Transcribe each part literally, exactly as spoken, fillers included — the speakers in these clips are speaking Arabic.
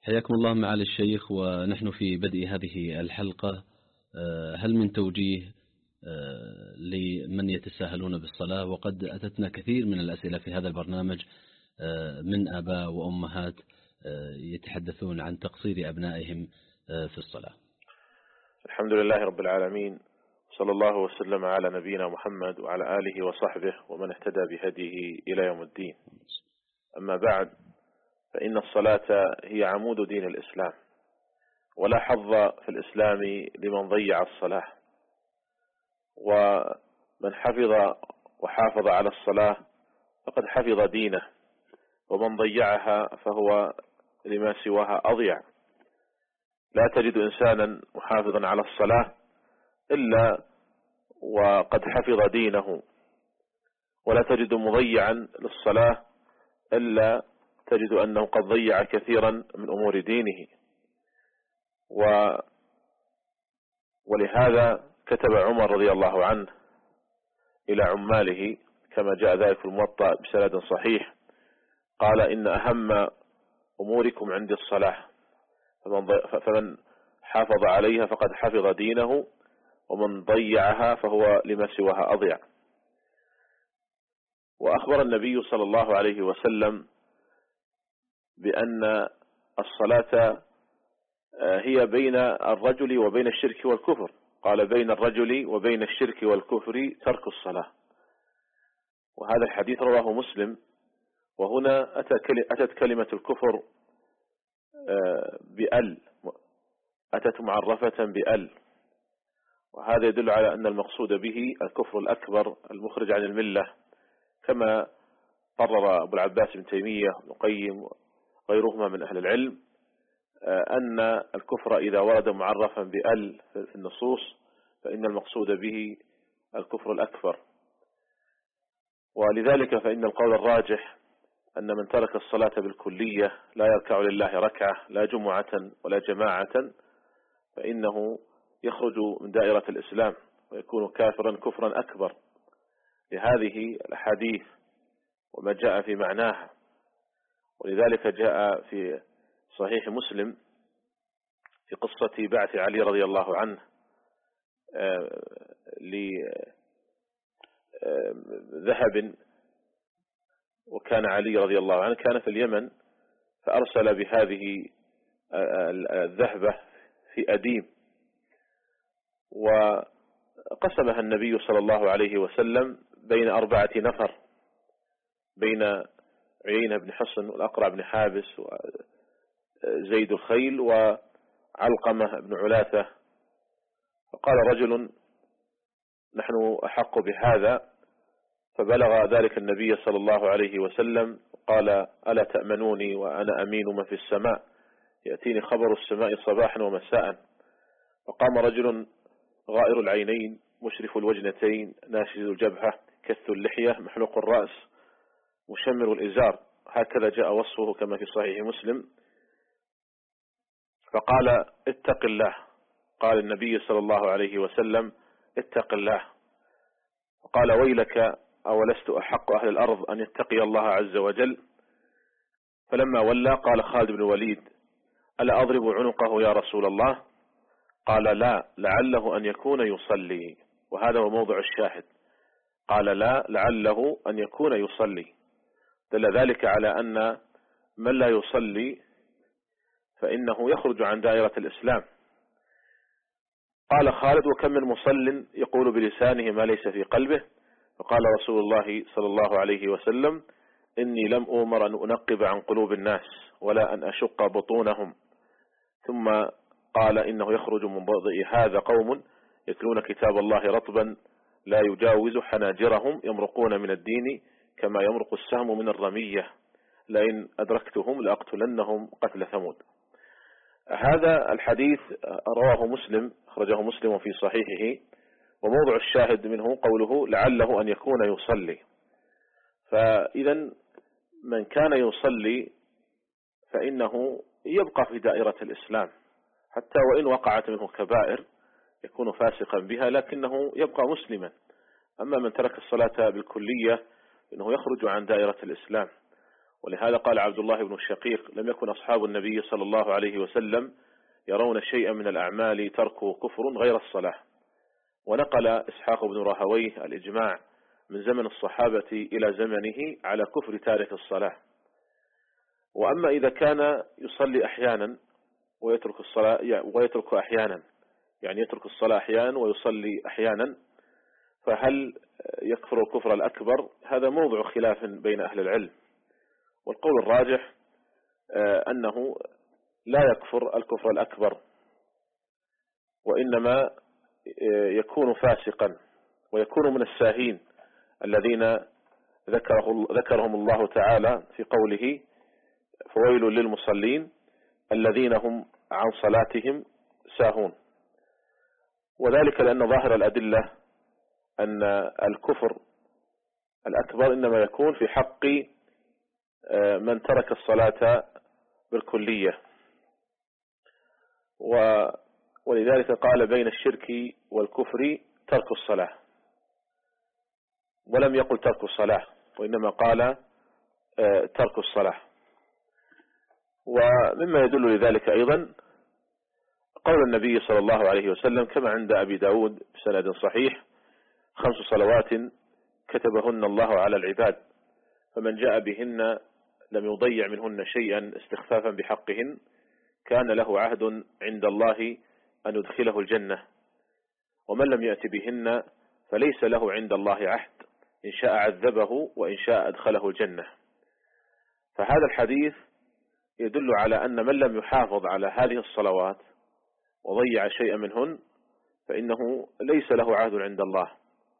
حياكم الله معالي الشيخ، ونحن في بدء هذه الحلقة. هل من توجيه لمن يتساهلون بالصلاة؟ وقد أتتنا كثير من الأسئلة في هذا البرنامج من آباء وأمهات يتحدثون عن تقصير أبنائهم في الصلاة. الحمد لله رب العالمين، صلى الله وسلم على نبينا محمد وعلى آله وصحبه ومن اهتدى بهديه إلى يوم الدين. أما بعد، فإن الصلاة هي عمود دين الإسلام، ولا حظ في الإسلام لمن ضيع الصلاة، ومن حفظ وحافظ على الصلاة فقد حفظ دينه، ومن ضيعها فهو لما سواها أضيع. لا تجد إنسانا محافظا على الصلاة إلا وقد حفظ دينه، ولا تجد مضيعا للصلاة إلا تجد أنه قد ضيع كثيرا من أمور دينه. و ولهذا كتب عمر رضي الله عنه إلى عماله كما جاء ذلك في الموطأ بسند صحيح، قال: إن أهم أموركم عندي الصلاة، فمن, فمن حافظ عليها فقد حفظ دينه، ومن ضيعها فهو لما سواها أضيع. وأخبر النبي صلى الله عليه وسلم بأن الصلاة هي بين الرجل وبين الشرك والكفر، قال: بين الرجل وبين الشرك والكفر ترك الصلاة. وهذا الحديث رواه مسلم. وهنا أتت كلمة الكفر بأل، أتت معرفة بأل، وهذا يدل على أن المقصود به الكفر الأكبر المخرج عن الملة، كما قرر أبو العباس بن تيمية وابن القيم وغيرهما من أهل العلم أن الكفر إذا ورد معرفا بأل في النصوص فإن المقصود به الكفر الأكبر. ولذلك فإن القول الراجح أن من ترك الصلاة بالكلية لا يركع لله ركعة، لا جمعة ولا جماعة، فإنه يخرج من دائرة الإسلام ويكون كافرا كفرا أكبر، لهذه الأحاديث وما جاء في معناها. ولذلك جاء في صحيح مسلم في قصة بعث علي رضي الله عنه لذهب، وكان علي رضي الله عنه كان في اليمن، فأرسل بهذه الذهبة في أديم، وقسمها النبي صلى الله عليه وسلم بين أربعة نفر، بين عيينة بن حصن والأقرع بن حابس وزيد الخيل وعلقمة بن علاثة. فقال رجل: نحن أحق بهذا. فبلغ ذلك النبي صلى الله عليه وسلم، قال: ألا تأمنوني وأنا أمين من في السماء، يأتيني خبر السماء صباحا ومساء. وقام رجل غائر العينين مشرف الوجنتين ناشز الجبهة كث اللحية محلوق الرأس مشمر الإزار، هكذا جاء وصفه كما في صحيح مسلم. فقال: اتق الله. قال النبي صلى الله عليه وسلم: اتق الله. وقال: ويلك، أولست أحق أهل الأرض أن يتقي الله عز وجل؟ فلما ولى قال خالد بن الوليد: ألا أضرب عنقه يا رسول الله؟ قال: لا، لعله أن يكون يصلي. وهذا هو موضع الشاهد، قال: لا، لعله أن يكون يصلي. دل ذلك على أن من لا يصلي فإنه يخرج عن دائرة الإسلام. قال خالد: وكم من مصل يقول بلسانه ما ليس في قلبه؟ فقال رسول الله صلى الله عليه وسلم: إني لم أؤمر أن أنقب عن قلوب الناس ولا أن أشق بطونهم. ثم قال: إنه يخرج من بضع هذا قوم يتلون كتاب الله رطبا لا يجاوز حناجرهم يمرقون من الدين كما يمرق السهم من الرمية، لئن أدركتهم لأقتلنهم قتل ثمود. هذا الحديث رواه مسلم، أخرجه مسلم في صحيحه، وموضع الشاهد منه قوله: لعله أن يكون يصلي. فإذا من كان يصلي فإنه يبقى في دائرة الإسلام، حتى وإن وقعت منه كبائر يكون فاسقا بها لكنه يبقى مسلما. أما من ترك الصلاة بالكلية فإنه يخرج عن دائرة الإسلام. ولهذا قال عبد الله بن الشقيق: لم يكن أصحاب النبي صلى الله عليه وسلم يرون شيئا من الأعمال تركه كفر غير الصلاة. ونقل إسحاق بن راهويه الإجماع من زمن الصحابة إلى زمنه على كفر تارك الصلاة. وأما إذا كان يصلي أحيانا ويترك الصلاة ويترك أحيانا، يعني يترك الصلاة أحيانا ويصلي أحيانا، فهل يكفر الكفر الأكبر؟ هذا موضع خلاف بين أهل العلم، والقول الراجح أنه لا يكفر الكفر الأكبر، وإنما يكون فاسقا ويكون من الساهين الذين ذكره ذكرهم الله تعالى في قوله: فويل للمصلين الذين هم عن صلاتهم ساهون. وذلك لأن ظاهر الأدلة أن الكفر الأكبر إنما يكون في حق من ترك الصلاة بالكلية، ولذلك قال بين الشرك والكفر ترك الصلاة، ولم يقل ترك الصلاة، وإنما قال ترك الصلاة. ومما يدل لذلك أيضا قول النبي صلى الله عليه وسلم كما عند أبي داود بسند صحيح: خمس صلوات كتبهن الله على العباد، فمن جاء بهن لم يضيع منهن شيئا استخفافا بحقهن كان له عهد عند الله أن يدخله الجنة، ومن لم يأت بهن فليس له عند الله عهد، إن شاء عذبه وإن شاء أدخله الجنة. فهذا الحديث يدل على أن من لم يحافظ على هذه الصلوات وضيع شيئا منهن فإنه ليس له عهد عند الله،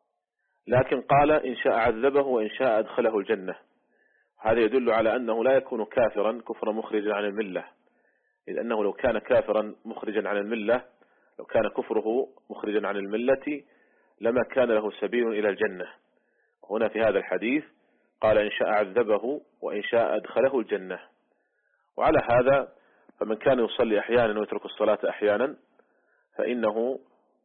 لكن قال إن شاء عذبه وإن شاء أدخله الجنة. هذا يدل على أنه لا يكون كافرا كفرا مخرجا عن الملة، إذ أنه لو كان كافرا مخرجا عن الملة، لو كان كفره مخرجا عن الملة لما كان له سبيل إلى الجنة. هنا في هذا الحديث قال إن شاء عذبه وإن شاء أدخله الجنة. وعلى هذا فمن كان يصلي أحيانا ويترك الصلاة أحيانا فإنه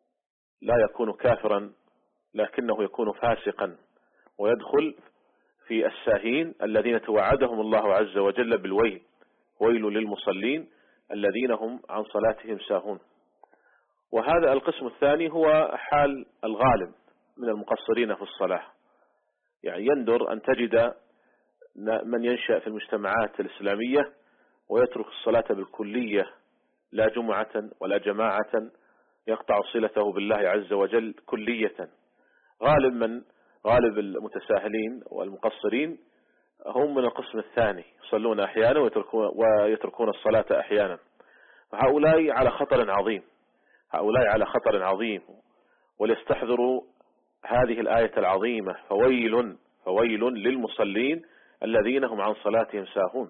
لا يكون كافرا، لكنه يكون فاسقا ويدخل في الساهين الذين توعدهم الله عز وجل بالويل: ويل للمصلين الذين هم عن صلاتهم ساهون. وهذا القسم الثاني هو حال الغالب من المقصرين في الصلاة، يعني يندر أن تجد من ينشأ في المجتمعات الإسلامية ويترك الصلاة بالكلية، لا جمعة ولا جماعة، يقطع صلته بالله عز وجل كلية. غالب من غالب المتساهلين والمقصرين هم من القسم الثاني، يصلون أحيانا ويتركون, ويتركون الصلاة أحيانا. هؤلاء على خطر عظيم، هؤلاء على خطر عظيم، وليستحضروا هذه الآية العظيمة: فويل فويل للمصلين الذين هم عن صلاتهم ساهون.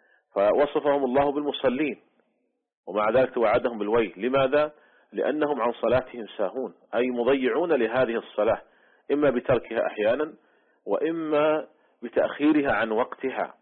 فوصفهم الله بالمصلين ومع ذلك توعدهم بالويل. لماذا؟ لأنهم عن صلاتهم ساهون، أي مضيعون لهذه الصلاة، إما بتركها أحيانا وإما بتأخيرها عن وقتها.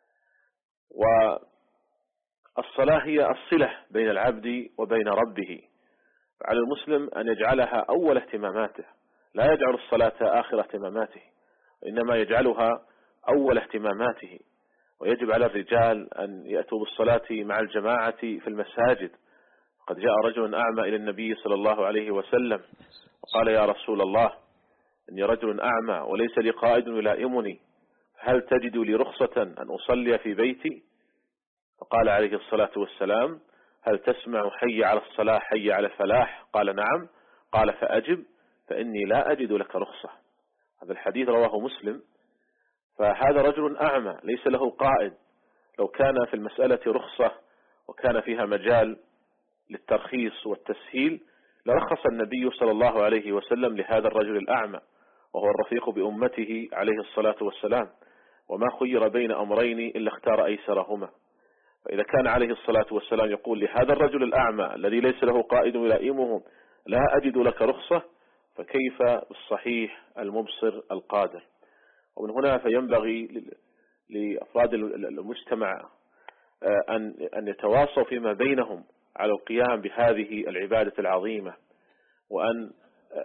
والصلاة هي الصلة بين العبد وبين ربه، على المسلم أن يجعلها أول اهتماماته، لا يجعل الصلاة آخر اهتماماته، إنما يجعلها أول اهتماماته. ويجب على الرجال أن يأتوا بالصلاة مع الجماعة في المساجد. قد جاء رجل أعمى إلى النبي صلى الله عليه وسلم وقال: يا رسول الله، إني رجل أعمى وليس لي قائد يلائمني، هل تجد لي رخصة أن أصلي في بيتي؟ فقال عليه الصلاة والسلام: هل تسمع حي على الصلاة حي على الفلاح؟ قال: نعم. قال: فأجب فإني لا أجد لك رخصة. هذا الحديث رواه مسلم. فهذا رجل أعمى ليس له قائد. لو كان في المسألة رخصة وكان فيها مجال للترخيص والتسهيل لرخص النبي صلى الله عليه وسلم لهذا الرجل الأعمى، وهو الرفيق بأمته عليه الصلاة والسلام، وما خير بين أمرين إلا اختار أيسرهما. فإذا كان عليه الصلاة والسلام يقول لهذا الرجل الأعمى الذي ليس له قائد يلائمه: لا أجد لك رخصة، فكيف بالصحيح المبصر القادر؟ ومن هنا فينبغي لأفراد المجتمع أن أن يتواصوا فيما بينهم على القيام بهذه العبادة العظيمة، وأن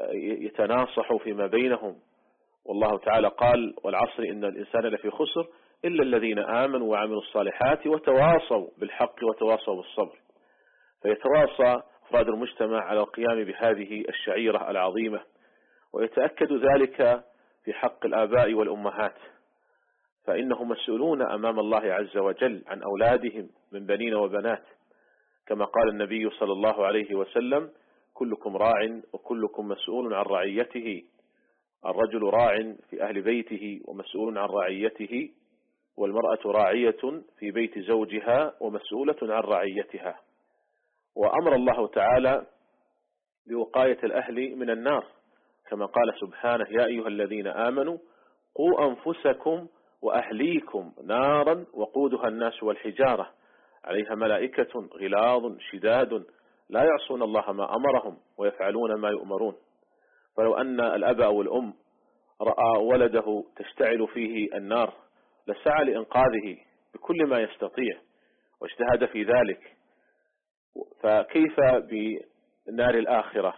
يتناصحوا فيما بينهم. والله تعالى قال: والعصر إن الإنسان لفي خسر إلا الذين آمنوا وعملوا الصالحات وتواصوا بالحق وتواصوا بالصبر. فيتواصى أفراد المجتمع على القيام بهذه الشعيرة العظيمة، ويتأكد ذلك في حق الآباء والأمهات، فإنهم مسؤولون أمام الله عز وجل عن أولادهم من بنين وبنات، كما قال النبي صلى الله عليه وسلم: كلكم راع وكلكم مسؤول عن رعيته. الرجل راع في أهل بيته ومسؤول عن رعيته، والمرأة راعية في بيت زوجها ومسؤولة عن رعيتها. وأمر الله تعالى بوقاية الأهل من النار، كما قال سبحانه: يا أيها الذين آمنوا قوا أنفسكم وأهليكم نارا وقودها الناس والحجارة عليها ملائكة غلاظ شداد لا يعصون الله ما أمرهم ويفعلون ما يؤمرون. فلو أن الأب أو الأم رأى ولده تشتعل فيه النار لسعى لإنقاذه بكل ما يستطيع واجتهد في ذلك، فكيف بنار الآخرة؟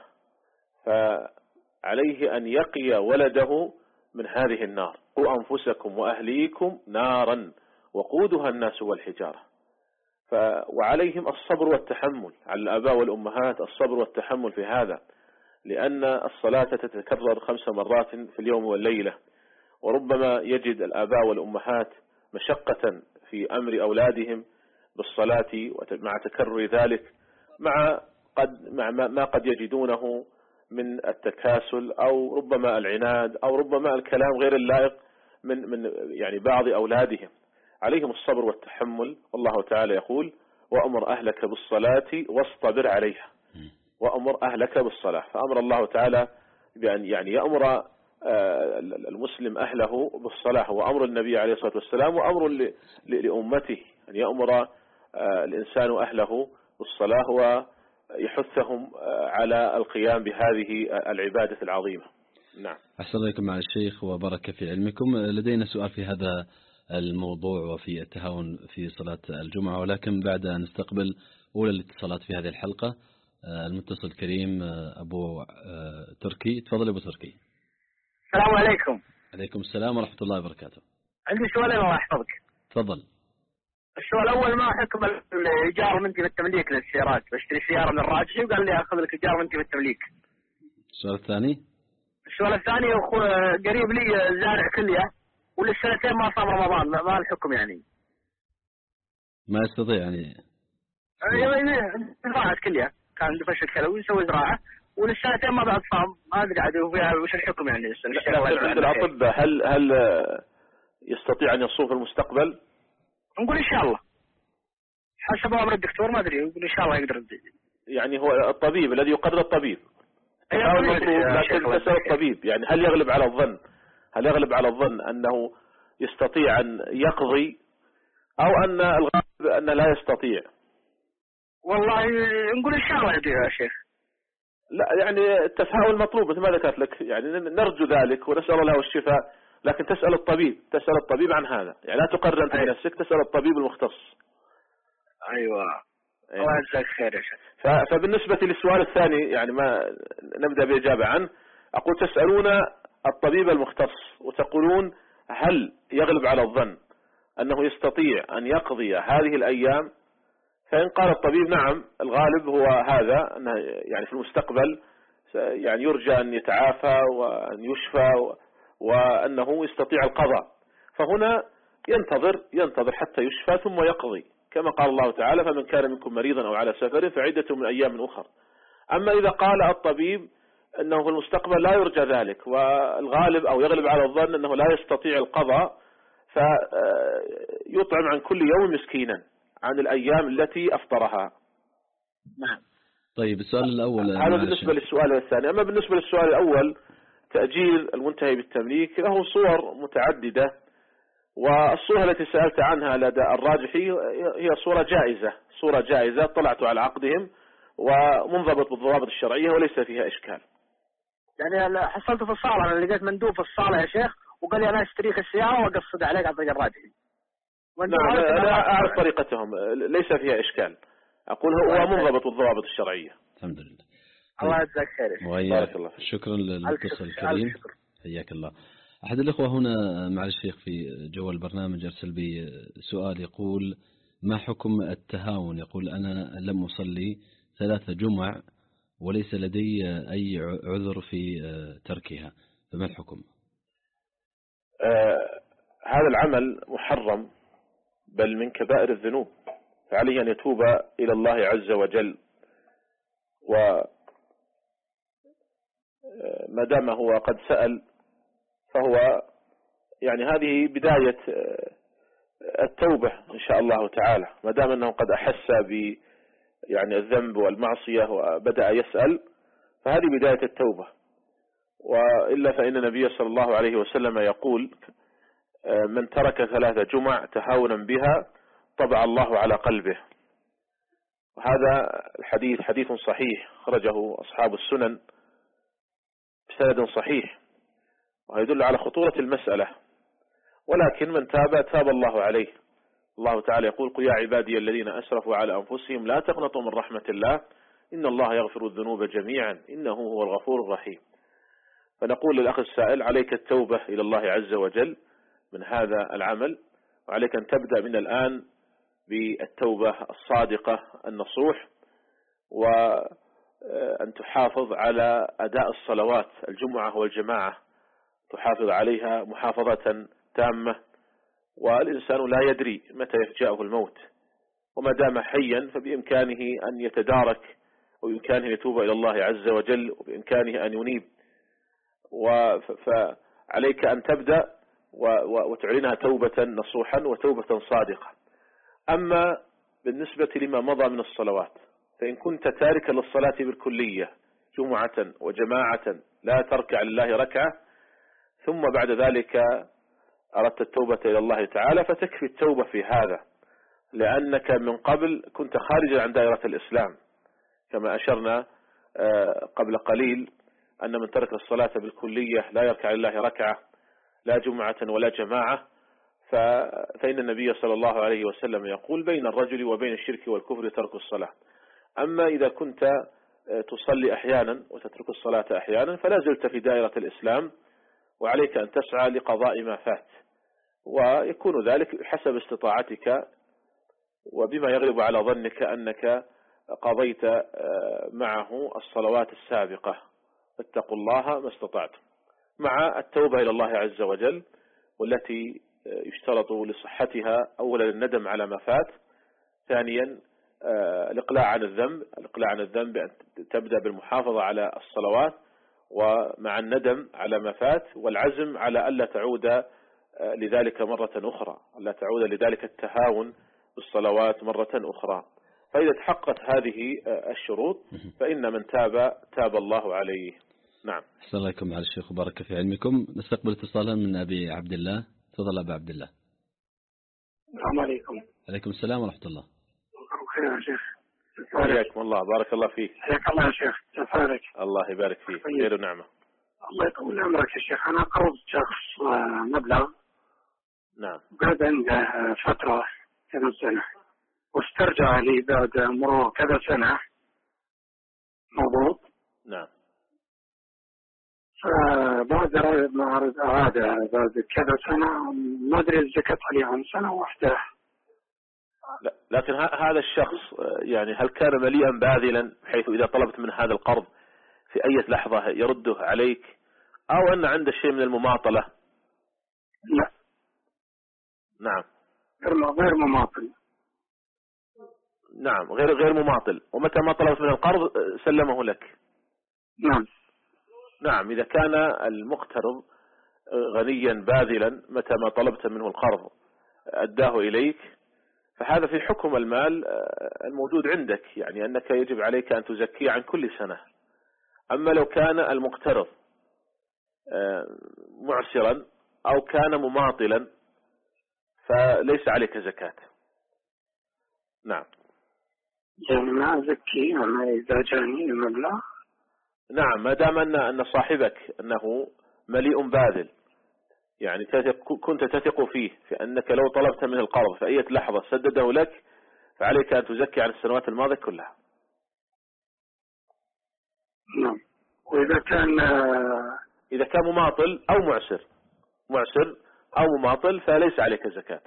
فعليه أن يقي ولده من هذه النار. قوا أنفسكم وأهليكم نارا وقودها الناس والحجارة. ف... وعليهم الصبر والتحمل، على الآباء والأمهات الصبر والتحمل في هذا، لأن الصلاة تتكرر خمس مرات في اليوم والليلة، وربما يجد الآباء والأمهات مشقة في أمر أولادهم بالصلاة مع تكرر ذلك، مع قد مع ما قد يجدونه من التكاسل أو ربما العناد أو ربما الكلام غير اللائق من من يعني بعض أولادهم. عليهم الصبر والتحمل، والله تعالى يقول: وأمر أهلك بالصلاة واصطبر عليها. وأمر أهلك بالصلاة، فأمر الله تعالى بأن يعني يأمر المسلم أهله بالصلاة، وأمر النبي عليه الصلاة والسلام، وأمر لأمته أن يأمر الإنسان أهله بالصلاة ويحثهم على القيام بهذه العبادة العظيمة. نعم. أحسن إليكم مع الشيخ وبارك في علمكم. لدينا سؤال في هذا الموضوع وفي التهاون في صلاة الجمعة، ولكن بعد أن نستقبل أولى الاتصالات في هذه الحلقة. المتصل الكريم أبو تركي، تفضل أبو تركي. السلام عليكم. عليكم السلام ورحمة الله وبركاته. عندي سؤالين الله يحفظك. تفضل. السؤال الأول: ما حكم الإيجار منتي بالتمليك للسيارات؟ بشتري سيارة من الراجحي وقال لي أخذ لك إيجار منتي بالتمليك. السؤال الثاني؟ السؤال الثاني: قريب لي زارع كلية وللسنتين ما صام رمضان، ما الحكم يعني؟ ما يستطيع يعني؟ زراعة كلية، كان دفش الكلوي يسوي زراعة وللسنتين ما بعد صام، ما أدري عاد وفيها وش الحكم يعني؟ عند الأطباء هل هل يستطيع أن يصوم في المستقبل؟ نقول إن شاء الله حسب أمر الدكتور، ما أدري، يقول إن شاء الله يقدر. يعني هو الطبيب الذي يقرر الطبيب، لكن تسأل الطبيب يعني هل يغلب على الظن هل يغلب على الظن أنه يستطيع أن يقضي، أو أن الغالب أنه لا يستطيع؟ والله نقول إن شاء الله يا شيخ. لا يعني التفاؤل مطلوب مثل ما ذكرت لك، يعني نرجو ذلك ونسأل الله الشفاء، لكن تسأل الطبيب تسأل الطبيب عن هذا، يعني لا تقرر أنت بنفسك، تسأل الطبيب المختص. أيوة. الله يجزاك خير يا شيخ. فبالنسبة للسؤال الثاني يعني ما نبدأ بإجابة عنه. أقول تسألون الطبيب المختص وتقولون هل يغلب على الظن أنه يستطيع أن يقضي هذه الأيام؟ فإن قال الطبيب نعم الغالب هو هذا، أنه يعني في المستقبل يعني يرجى أن يتعافى وأن يشفى وأنه يستطيع القضاء، فهنا ينتظر ينتظر حتى يشفى ثم يقضي، كما قال الله تعالى: فمن كان منكم مريضا أو على سفر فعدة من أيام أخر. أما إذا قال الطبيب أنه في المستقبل لا يرجى ذلك، والغالب أو يغلب على الظن أنه لا يستطيع القضاء، فيطعم عن كل يوم مسكينا عن الأيام التي أفطرها. نعم. طيب السؤال الأول هذا بالنسبة للسؤال الثاني. أما بالنسبة للسؤال الأول، تأجيل المنتهي بالتمليك له صور متعددة، والصورة التي سألت عنها لدى الراجحي هي صورة جائزة صورة جائزة طلعت على عقدهم ومنضبط بالضوابط الشرعية وليس فيها إشكال. يعني حصلت في الصالة، أنا لقيت مندوب في الصالة يا شيخ وقال لي أنا اشتريك السيارة وأقصد عليك على طريق الراجحي. نعم أنا أعرف طريقتهم ليس فيها إشكال، أقول هو منضبط بالضوابط الشرعية. الحمد لله. الله يجزاك خير. بارك الله فيك. شكرا للمتصل الكريم، حياك الله. أحد الأخوة هنا مع الشيخ في جوال البرنامج أرسل بي سؤال يقول: ما حكم التهاون؟ يقول: أنا لم أصلي ثلاثة جمع وليس لدي أي عذر في تركها، فما الحكم؟ آه هذا العمل محرم بل من كبائر الذنوب، فعليه أن يتوب إلى الله عز وجل، وما دام هو قد سأل فهو يعني هذه بداية التوبة إن شاء الله تعالى، ما دام أنه قد أحس ب يعني الذنب والمعصية وبدأ يسأل، فهذه بداية التوبة. وإلا فإن النبي صلى الله عليه وسلم يقول: من ترك ثلاثة جمع تهاونا بها طبع الله على قلبه. وهذا الحديث حديث صحيح خرجه أصحاب السنن بسند صحيح، ويدل على خطورة المسألة. ولكن من تاب تاب الله عليه. الله تعالى يقول: قل يا عبادي الذين أسرفوا على أنفسهم لا تقنطوا من رحمة الله إن الله يغفر الذنوب جميعا إنه هو الغفور الرحيم. فنقول للأخ السائل: عليك التوبة إلى الله عز وجل من هذا العمل، وعليك أن تبدأ من الآن بالتوبة الصادقة النصوح، وأن تحافظ على أداء الصلوات الجمعة والجماعة، تحافظ عليها محافظة تامة. والإنسان لا يدري متى يفجأه الموت، وما دام حيا فبإمكانه أن يتدارك، وبإمكانه أن يتوب إلى الله عز وجل، وبإمكانه أن ينيب. فعليك أن تبدأ وتعلنها توبة نصوحا وتوبة صادقة. أما بالنسبة لما مضى من الصلوات، فإن كنت تاركا للصلاة بالكلية جمعة وجماعة لا تركع لله ركعة، ثم بعد ذلك أردت التوبة إلى الله تعالى، فتكفي التوبة في هذا، لأنك من قبل كنت خارجا عن دائرة الإسلام، كما أشرنا قبل قليل أن من ترك الصلاة بالكلية لا يركع لله ركعة لا جمعة ولا جماعة، فإن النبي صلى الله عليه وسلم يقول: بين الرجل وبين الشرك والكفر ترك الصلاة. أما إذا كنت تصلي أحيانا وتترك الصلاة أحيانا فلا زلت في دائرة الإسلام، وعليك أن تسعى لقضاء ما فات، ويكون ذلك حسب استطاعتك وبما يغلب على ظنك أنك قضيت معه الصلوات السابقة. فاتقوا الله ما استطعتم، مع التوبة إلى الله عز وجل، والتي يشترط لصحتها أولا الندم على ما فات، ثانيا الإقلاع عن الذنب الإقلاع عن الذنب أن تبدأ بالمحافظة على الصلوات، ومع الندم على ما فات، والعزم على ألا تعود لذلك مرة أخرى، ألا تعود لذلك التهاون بالصلوات مرة أخرى. فإذا تحققت هذه الشروط فإن من تاب تاب الله عليه. نعم. أحسن الله عليكم على الشيخ وبارك في علمكم. نستقبل اتصالا من أبي عبد الله. تفضل أبي عبد الله. السلام عليكم. عليكم السلام ورحمة الله. خير يا شيخ. حياكم الله، بارك الله فيك. حياك الله يا شيخ. كيف حالك؟ الله يبارك فيك، خير ونعمة. الله يطول عمرك يا شيخ. أنا قرضت شخص مبلغ. نعم. بعد عنده فترة كذا سنة، واسترجع لي بعد مرور كذا سنة. مضبوط. نعم. فبعد ما أراد بعد كذا سنة، ما أدري الزكاة عليه عن سنة واحدة. لا، لكن هذا الشخص يعني هل كان مليئا باذلا بحيث إذا طلبت من هذا القرض في أي لحظة يرده عليك، أو أن عنده شيء من المماطلة؟ لا. نعم. غير مماطل. نعم، غير غير مماطل. ومتى ما طلبت من القرض سلمه لك؟ نعم. نعم، إذا كان المقترض غنيا باذلا متى ما طلبت منه القرض أداه إليك، فهذا في حكم المال الموجود عندك، يعني أنك يجب عليك أن تزكيه عن كل سنة. أما لو كان المقترض معسرا أو كان مماطلا فليس عليك زكاة. نعم. يعني ما أزكي أما إذا جاني المبلغ؟ نعم، ما دام أن أن صاحبك أنه مليء باذل، يعني كنت تثق فيه في أنك لو طلبت منه القرض في أي لحظة سدده لك، فعليك أن تزكي عن السنوات الماضية كلها. نعم. وإذا كان إذا كان مماطل أو معسر معسر أو مماطل فليس عليك زكاة.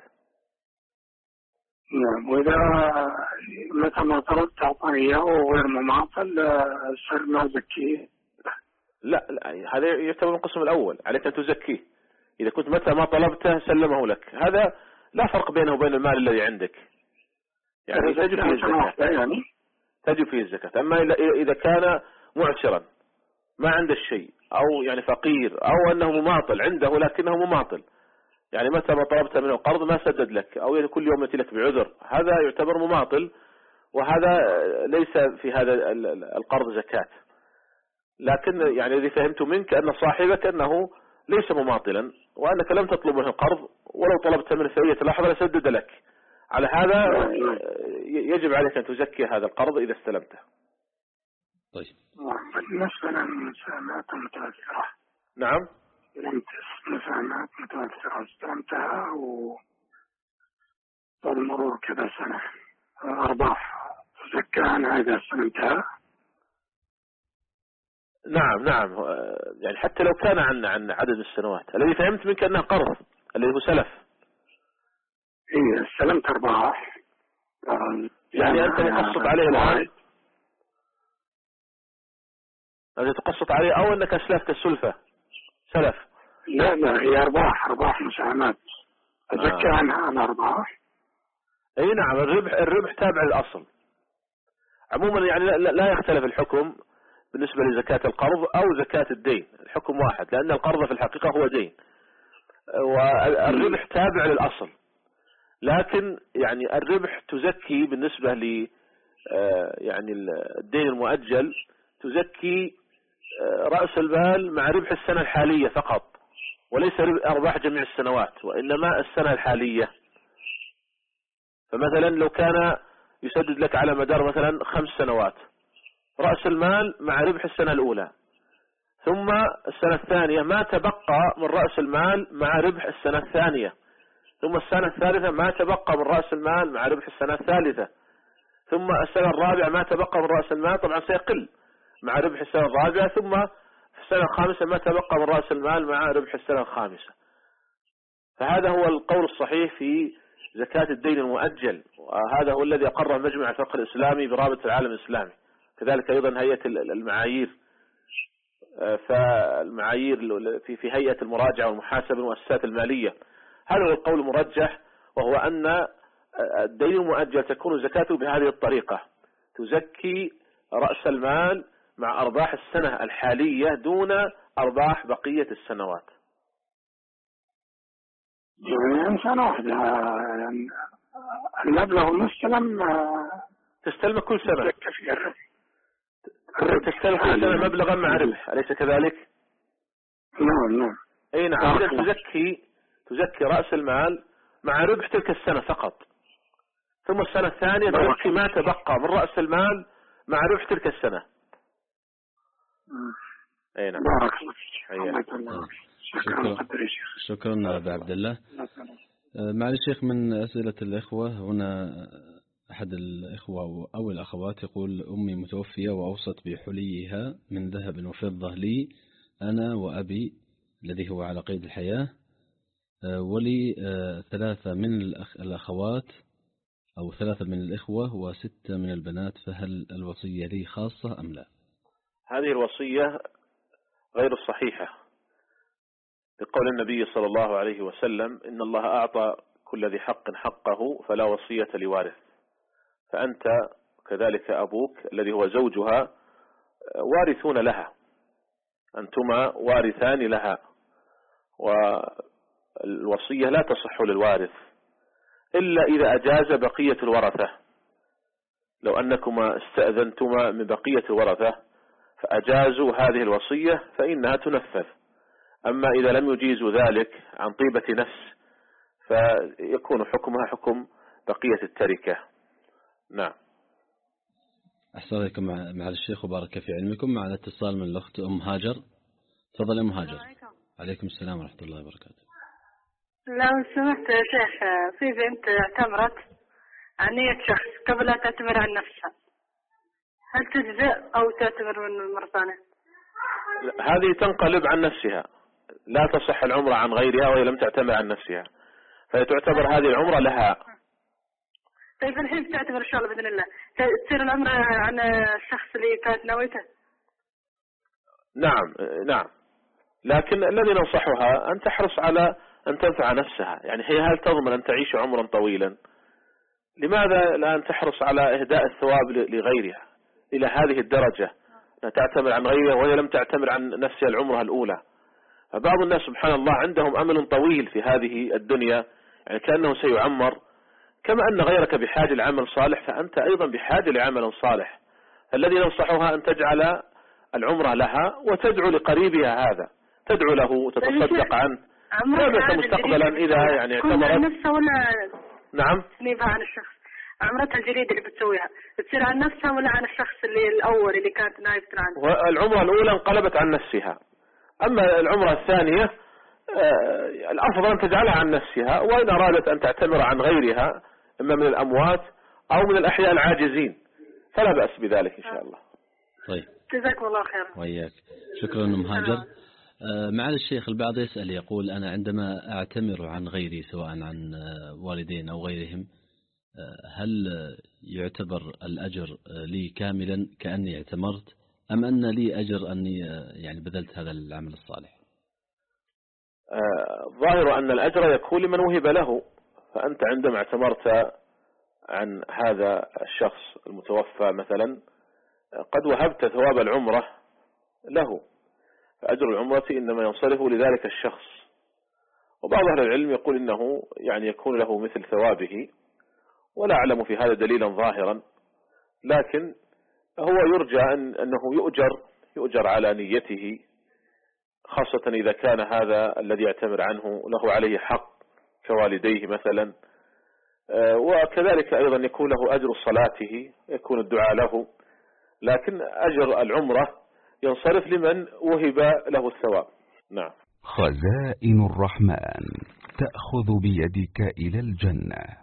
نعم. وإذا متى ما طلبت أعطاني وغير مماطل صار ما زكيه؟ لا, لا هذا يعتبر من القسم الأول، عليك أن تزكيه. إذا كنت متى ما طلبته سلمه لك، هذا لا فرق بينه وبين المال الذي عندك، يعني تجب فيه الزكاة. يعني تجب فيه الزكاة. أما إذا كان معسرا ما عنده الشيء، أو يعني فقير، أو أنه مماطل عنده لكنه مماطل، يعني متى ما طلبت منه قرض ما سدد لك، أو كل يوم يأتي لك بعذر، هذا يعتبر مماطل، وهذا ليس في هذا القرض زكاة. لكن يعني الذي فهمت منك أن صاحبك أنه ليس مماطلا، وأنك لم تطلب منه القرض، ولو طلبت منه في أي لحظة لسدد لك. على هذا يجب عليك أن تزكي هذا القرض إذا استلمته. طيب. بالنسبة للمساهمات المتوفرة. نعم. استلمت مساهمات متوفرة استلمتها والمرور كذا سنة أرباح تزكى عنها إذا استلمتها. نعم نعم، يعني حتى لو كان عن عن عدد السنوات. الذي فهمت منك أنه قرض الذي هو سلف. إيه استلمت أرباح. يعني أنت مقسط عليه الآن، أنت تقسط عليه أو أنك أسلفت السلفة سلف؟ لا لا، هي أرباح أرباح مساهمات أزكى آه. عنها عن أرباح. أي نعم، الربح الربح تابع للأصل عموما، يعني لا يختلف الحكم بالنسبة لزكاة القرض أو زكاة الدين، الحكم واحد، لأن القرض في الحقيقة هو دين، والربح تابع للأصل. لكن يعني الربح تزكي بالنسبة ل يعني الدين المؤجل، تزكي رأس المال مع ربح السنة الحالية فقط، وليس أرباح جميع السنوات، وإنما السنة الحالية. فمثلا لو كان يسدد لك على مدار مثلا خمس سنوات، رأس المال مع ربح السنة الأولى، ثم السنة الثانية ما تبقى من رأس المال مع ربح السنة الثانية، ثم السنة الثالثة ما تبقى من رأس المال مع ربح السنة الثالثة، ثم السنة الرابعة ما تبقى من رأس المال، طبعا سيقل مع ربح السنة الرابعة، ثم في السنة الخامسة ما تبقى من رأس المال مع ربح السنة الخامسة. فهذا هو القول الصحيح في زكاة الدين المؤجل، وهذا هو الذي أقره مجمع الفقه الإسلامي برابطة العالم الإسلامي، كذلك أيضا هيئة المعايير، فالمعايير في في هيئة المراجعة والمحاسبة والمؤسسات المالية. هذا هو القول المرجح، وهو أن الدين المؤجل تكون زكاته بهذه الطريقة، تزكي رأس المال مع أرباح السنة الحالية دون أرباح بقية السنوات. يعني سنة واحدة يعني المبلغ المستلم تستلم كل سنة، تستلم كل سنة مبلغا مع ربح، أليس كذلك؟ نعم نعم. أي نعم، إذا تزكي تزكي رأس المال مع ربح تلك السنة فقط، ثم السنة الثانية تزكي ما تبقى من رأس المال مع ربح تلك السنة. أي نعم. بارك الله. شكرا شكرا أبا عبد الله. معالي الشيخ، من أسئلة الإخوة هنا أحد الإخوة أو الأخوات يقول: أمي متوفية وأوصت بحليها من ذهب وفضة لي أنا وأبي الذي هو على قيد الحياة، ولي ثلاثة من الأخوات أو ثلاثة من الإخوة وستة من البنات، فهل الوصية لي خاصة أم لا؟ هذه الوصية غير الصحيحة، لقول النبي صلى الله عليه وسلم: إن الله أعطى كل ذي حق حقه فلا وصية لوارث. فأنت كذلك أبوك الذي هو زوجها وارثون لها، أنتما وارثان لها، والوصية لا تصح للوارث إلا إذا أجاز بقية الورثة. لو أنكما استأذنتما من بقية الورثة فأجازوا هذه الوصية فإنها تنفذ. أما إذا لم يجيزوا ذلك عن طيبة نفس فيكون حكمها حكم بقية التركة. نعم. أحسن عليكم مع الشيخ وبارك في علمكم. معنا اتصال من الأخت أم هاجر. تفضل أم هاجر. عليكم السلام ورحمة الله وبركاته. لو سمحت يا شيخ، في بنت اعتمرت عن نية شخص قبل أن تعتمر عن نفسها، هل تجزئ أو تعتمر من مرة ثانية؟ هذه تنقلب عن نفسها، لا تصح العمرة عن غيرها وهي لم تعتمر عن نفسها، فتعتبر هذه العمرة لها. طيب الحين تعتبر إن شاء الله بإذن الله تصير العمرة عن الشخص اللي كانت نويته؟ نعم نعم، لكن الذي ننصحها أن تحرص على أن تنفع نفسها. يعني هي هل تضمن أن تعيش عمرا طويلا؟ لماذا لا أن تحرص على إهداء الثواب لغيرها إلى هذه الدرجة، لا تعتمر عن غيرها وهي لم تعتمر عن نفسها العمرة الأولى؟ فبعض الناس سبحان الله عندهم أمل طويل في هذه الدنيا، يعني كأنه سيعمر، كما أن غيرك بحاجة لعمل صالح فأنت أيضا بحاجة لعمل صالح. الذي ننصحها أن تجعل العمرة لها وتدعو لقريبها هذا، تدعو له وتتصدق عنه، لا بس مستقبلا إذا يعني اعتبرت. نعم. تنيبها عن الشخص عمرتها الجديدة اللي بتسويها تصير عن نفسها ولا عن الشخص اللي الأول اللي كانت نايبة عنه؟ والعمرة الأولى انقلبت عن نفسها، أما العمرة الثانية آه الأفضل أن تجعلها عن نفسها، وإن أرادت أن تعتمر عن غيرها إما من الأموات أو من الأحياء العاجزين فلا بأس بذلك إن شاء الله. طيب جزاكم الله خير. وياك، شكرا مهاجر. آه معالي الشيخ، البعض يسأل يقول أنا عندما أعتمر عن غيري سواء عن والدين أو غيرهم هل يعتبر الأجر لي كاملا كأني اعتمرت أم أن لي أجر أني يعني بذلت هذا العمل الصالح؟ آه ظاهر أن الأجر يكون لمن وهب له، فأنت عندما اعتمرت عن هذا الشخص المتوفى مثلا قد وهبت ثواب العمرة له، فأجر العمرة إنما ينصرف لذلك الشخص. وبعض أهل العلم يقول إنه يعني يكون له مثل ثوابه، ولا أعلم في هذا دليلا ظاهرا، لكن هو يرجى أن أنه يؤجر يؤجر على نيته، خاصة إذا كان هذا الذي يعتمر عنه له عليه حق كوالديه مثلا، وكذلك أيضا يكون له أجر صلاته، يكون الدعاء له، لكن أجر العمرة ينصرف لمن وهب له الثواب. نعم. خزائن الرحمن تأخذ بيدك إلى الجنة.